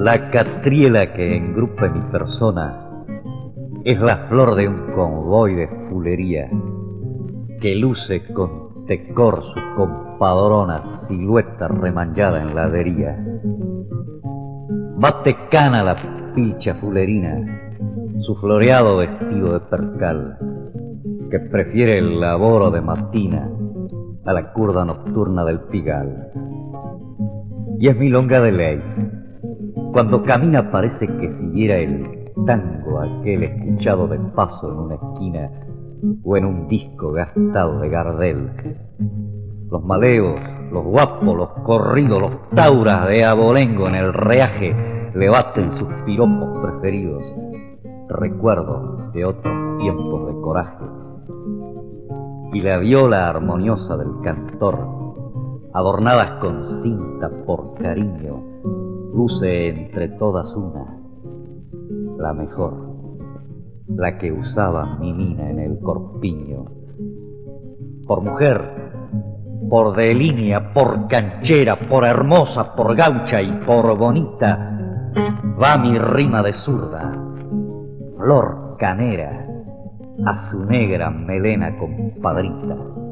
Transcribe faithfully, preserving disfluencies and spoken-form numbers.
La catriela que engrupe mi persona es la flor de un convoy de fulería que luce con tecor su compadrona silueta remanchada en la dería. Bate cana la pilcha fulerina, su floreado vestido de percal, que prefiere el laboro de matina a la curda nocturna del pigal. Y es milonga de ley. Cuando camina parece que siguiera el tango aquel escuchado de paso en una esquina o en un disco gastado de Gardel. Los maleos, los guapos, los corridos, los tauras de abolengo en el reaje le baten sus piropos preferidos, recuerdos de otros tiempos de coraje. Y la viola armoniosa del cantor, adornadas con cinta por cariño, luce entre todas una, la mejor, la que usaba mi mina en el corpiño. Por mujer, por de línea, por canchera, por hermosa, por gaucha y por bonita, va mi rima de zurda, flor canera, a su negra melena compadrita.